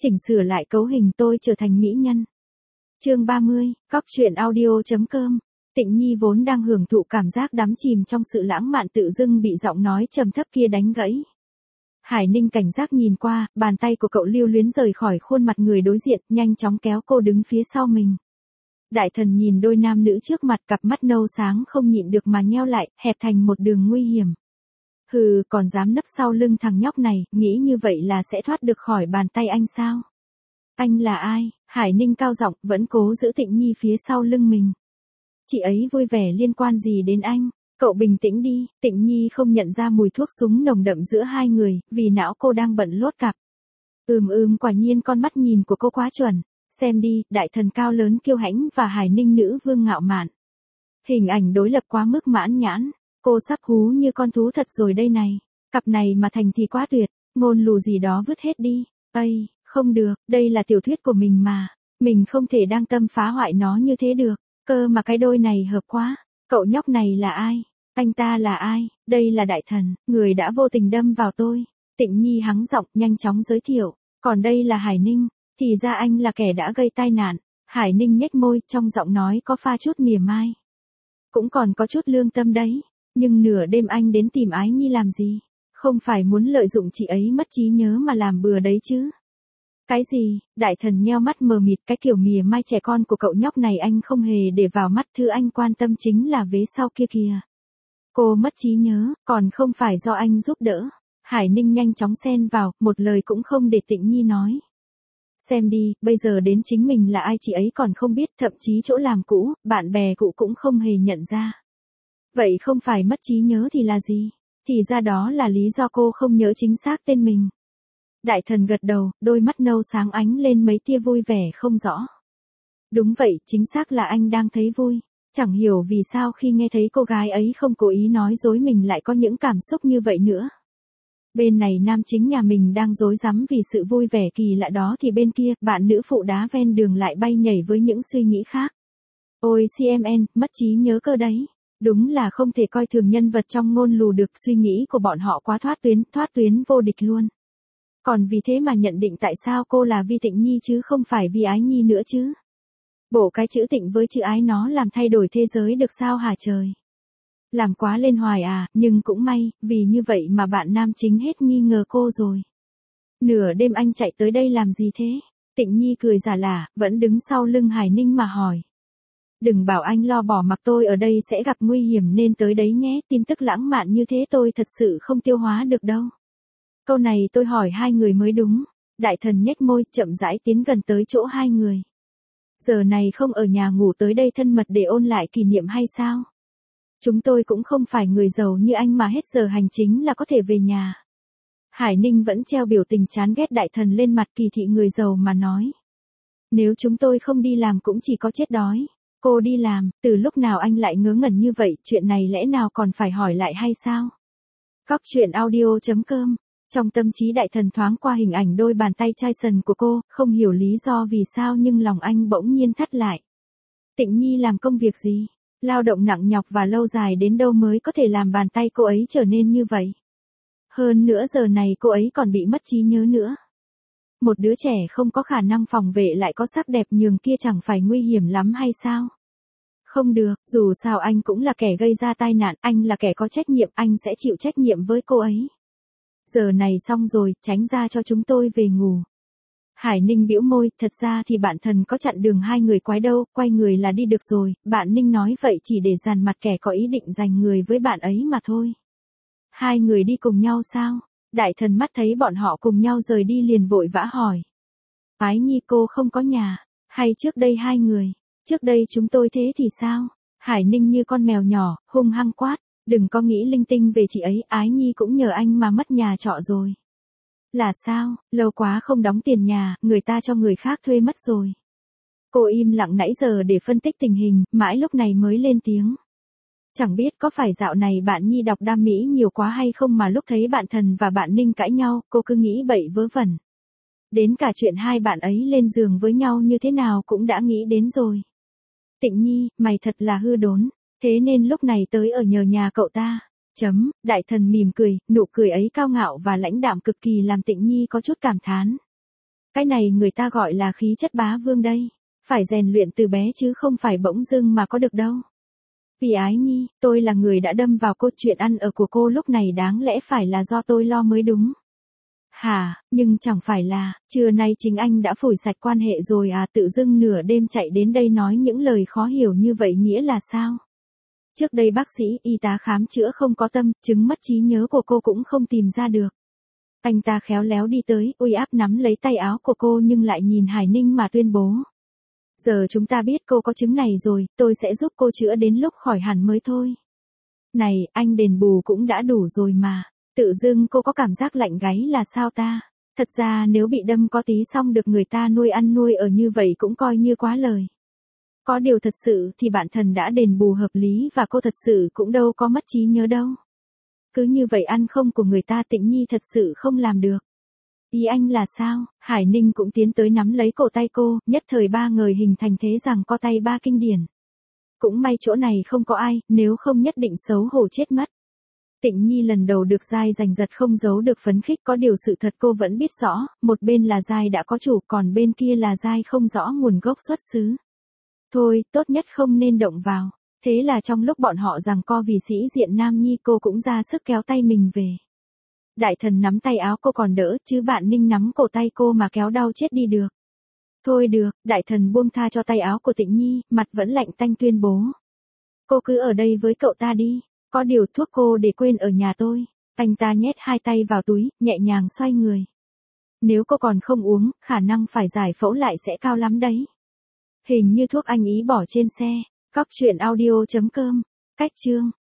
Chỉnh sửa lại cấu hình tôi trở thành mỹ nhân. Chương 30, Cóc truyện audio.com. Tịnh Nhi vốn đang hưởng thụ cảm giác đắm chìm trong sự lãng mạn tự dưng bị giọng nói trầm thấp kia đánh gãy. Hải Ninh cảnh giác nhìn qua, bàn tay của cậu lưu luyến rời khỏi khuôn mặt người đối diện, nhanh chóng kéo cô đứng phía sau mình. Đại thần nhìn đôi nam nữ trước mặt, cặp mắt nâu sáng không nhịn được mà nheo lại, hẹp thành một đường nguy hiểm. Hừ, còn dám nấp sau lưng thằng nhóc này, nghĩ như vậy là sẽ thoát được khỏi bàn tay anh sao? Anh là ai? Hải Ninh cao giọng, vẫn cố giữ Tịnh Nhi phía sau lưng mình. Chị ấy vui vẻ liên quan gì đến anh? Cậu bình tĩnh đi. Tịnh Nhi không nhận ra mùi thuốc súng nồng đậm giữa hai người, vì não cô đang bận lốt cặp. Quả nhiên con mắt nhìn của cô quá chuẩn. Xem đi, đại thần cao lớn kiêu hãnh và Hải Ninh nữ vương ngạo mạn. Hình ảnh đối lập quá mức mãn nhãn. Cô sắp hú như con thú thật rồi đây này. Cặp này mà thành thì quá tuyệt. Ngôn lù gì đó vứt hết đi. Ây, không được, đây là tiểu thuyết của mình mà. Mình không thể đang tâm phá hoại nó như thế được. Cơ mà cái đôi này hợp quá. Cậu nhóc này là ai? Anh ta là ai? Đây là đại thần, người đã vô tình đâm vào tôi. Tịnh Nhi hắng giọng nhanh chóng giới thiệu. Còn đây là Hải Ninh. Thì ra anh là kẻ đã gây tai nạn. Hải Ninh nhếch môi, trong giọng nói có pha chút mỉa mai. Cũng còn có chút lương tâm đấy. Nhưng nửa đêm anh đến tìm Ái Nhi làm gì? Không phải muốn lợi dụng chị ấy mất trí nhớ mà làm bừa đấy chứ? Cái gì? Đại thần nheo mắt mờ mịt, cái kiểu mỉa mai trẻ con của cậu nhóc này anh không hề để vào mắt, thứ anh quan tâm chính là vế sau kia kìa. Cô mất trí nhớ, còn không phải do anh giúp đỡ. Hải Ninh nhanh chóng xen vào, một lời cũng không để Tịnh Nhi nói. Xem đi, bây giờ đến chính mình là ai chị ấy còn không biết, thậm chí chỗ làm cũ, bạn bè cũ cũng không hề nhận ra. Vậy không phải mất trí nhớ thì là gì? Thì ra đó là lý do cô không nhớ chính xác tên mình. Đại thần gật đầu, đôi mắt nâu sáng ánh lên mấy tia vui vẻ không rõ. Đúng vậy, chính xác là anh đang thấy vui. Chẳng hiểu vì sao khi nghe thấy cô gái ấy không cố ý nói dối mình lại có những cảm xúc như vậy nữa. Bên này nam chính nhà mình đang rối rắm vì sự vui vẻ kỳ lạ đó thì bên kia, bạn nữ phụ đá ven đường lại bay nhảy với những suy nghĩ khác. Ôi CMN, mất trí nhớ cơ đấy. Đúng là không thể coi thường nhân vật trong ngôn lù được, suy nghĩ của bọn họ quá thoát tuyến vô địch luôn. Còn vì thế mà nhận định tại sao cô là vì Tịnh Nhi chứ không phải vì Ái Nhi nữa chứ. Bộ cái chữ Tịnh với chữ Ái nó làm thay đổi thế giới được sao hả trời. Làm quá lên hoài à, nhưng cũng may, vì như vậy mà bạn nam chính hết nghi ngờ cô rồi. Nửa đêm anh chạy tới đây làm gì thế? Tịnh Nhi cười giả lả, vẫn đứng sau lưng Hải Ninh mà hỏi. Đừng bảo anh lo bỏ mặc tôi ở đây sẽ gặp nguy hiểm nên tới đấy nhé, tin tức lãng mạn như thế tôi thật sự không tiêu hóa được đâu. Câu này tôi hỏi hai người mới đúng. Đại thần nhếch môi, chậm rãi tiến gần tới chỗ hai người. Giờ này không ở nhà ngủ tới đây thân mật để ôn lại kỷ niệm hay sao? Chúng tôi cũng không phải người giàu như anh mà hết giờ hành chính là có thể về nhà. Hải Ninh vẫn treo biểu tình chán ghét đại thần lên mặt, kỳ thị người giàu mà nói. Nếu chúng tôi không đi làm cũng chỉ có chết đói. Cô đi làm, từ lúc nào anh lại ngớ ngẩn như vậy, chuyện này lẽ nào còn phải hỏi lại hay sao? Cóc truyện audio.com. Trong tâm trí đại thần thoáng qua hình ảnh đôi bàn tay chai sần của cô, không hiểu lý do vì sao nhưng lòng anh bỗng nhiên thắt lại. Tịnh Nhi làm công việc gì? Lao động nặng nhọc và lâu dài đến đâu mới có thể làm bàn tay cô ấy trở nên như vậy? Hơn nữa giờ này cô ấy còn bị mất trí nhớ nữa. Một đứa trẻ không có khả năng phòng vệ lại có sắc đẹp nhường kia chẳng phải nguy hiểm lắm hay sao? Không được, dù sao anh cũng là kẻ gây ra tai nạn, anh là kẻ có trách nhiệm, anh sẽ chịu trách nhiệm với cô ấy. Giờ này xong rồi, tránh ra cho chúng tôi về ngủ. Hải Ninh bĩu môi, thật ra thì bạn thần có chặn đường hai người quái đâu, quay người là đi được rồi, bạn Ninh nói vậy chỉ để dàn mặt kẻ có ý định giành người với bạn ấy mà thôi. Hai người đi cùng nhau sao? Đại thần mắt thấy bọn họ cùng nhau rời đi liền vội vã hỏi. Ái Nhi cô không có nhà, hay trước đây hai người, trước đây chúng tôi thế thì sao? Hải Ninh như con mèo nhỏ, hung hăng quát, đừng có nghĩ linh tinh về chị ấy, Ái Nhi cũng nhờ anh mà mất nhà trọ rồi. Là sao, lâu quá không đóng tiền nhà, người ta cho người khác thuê mất rồi. Cô im lặng nãy giờ để phân tích tình hình, mãi lúc này mới lên tiếng. Chẳng biết có phải dạo này bạn Nhi đọc đam mỹ nhiều quá hay không mà lúc thấy bạn thần và bạn Ninh cãi nhau, cô cứ nghĩ bậy vớ vẩn. Đến cả chuyện hai bạn ấy lên giường với nhau như thế nào cũng đã nghĩ đến rồi. Tịnh Nhi, mày thật là hư đốn, thế nên lúc này tới ở nhờ nhà cậu ta. Đại thần mỉm cười, nụ cười ấy cao ngạo và lãnh đạm cực kỳ làm Tịnh Nhi có chút cảm thán. Cái này người ta gọi là khí chất bá vương đây. Phải rèn luyện từ bé chứ không phải bỗng dưng mà có được đâu. Vì ái nhi, tôi là người đã đâm vào câu chuyện ăn ở của cô lúc này đáng lẽ phải là do tôi lo mới đúng. Hả, nhưng chẳng phải là, trưa nay chính anh đã phủi sạch quan hệ rồi à, tự dưng nửa đêm chạy đến đây nói những lời khó hiểu như vậy nghĩa là sao? Trước đây bác sĩ y tá khám chữa không có tâm, chứng mất trí nhớ của cô cũng không tìm ra được. Anh ta khéo léo đi tới, uy áp nắm lấy tay áo của cô nhưng lại nhìn Hải Ninh mà tuyên bố. Giờ chúng ta biết cô có chứng này rồi, tôi sẽ giúp cô chữa đến lúc khỏi hẳn mới thôi. Này, anh đền bù cũng đã đủ rồi mà. Tự dưng cô có cảm giác lạnh gáy là sao ta? Thật ra nếu bị đâm có tí xong được người ta nuôi ăn nuôi ở như vậy cũng coi như quá lời. Có điều thật sự thì bạn thần đã đền bù hợp lý và cô thật sự cũng đâu có mất trí nhớ đâu. Cứ như vậy ăn không của người ta Tịnh Nhi thật sự không làm được. Ý anh là sao? Hải Ninh cũng tiến tới nắm lấy cổ tay cô, nhất thời ba người hình thành thế rằng co tay ba kinh điển. Cũng may chỗ này không có ai, nếu không nhất định xấu hổ chết mất. Tịnh Nhi lần đầu được Giai giành giật không giấu được phấn khích, có điều sự thật cô vẫn biết rõ, một bên là Giai đã có chủ còn bên kia là Giai không rõ nguồn gốc xuất xứ. Thôi, tốt nhất không nên động vào. Thế là trong lúc bọn họ giằng co vì sĩ diện nam nhi cô cũng ra sức kéo tay mình về. Đại thần nắm tay áo cô còn đỡ chứ bạn Ninh nắm cổ tay cô mà kéo đau chết đi được. Thôi được, đại thần buông tha cho tay áo của Tịnh Nhi, mặt vẫn lạnh tanh tuyên bố. Cô cứ ở đây với cậu ta đi, có điều thuốc cô để quên ở nhà tôi. Anh ta nhét hai tay vào túi, nhẹ nhàng xoay người. Nếu cô còn không uống, khả năng phải giải phẫu lại sẽ cao lắm đấy. Hình như thuốc anh ý bỏ trên xe. Cóc truyện audio.com. Cách chương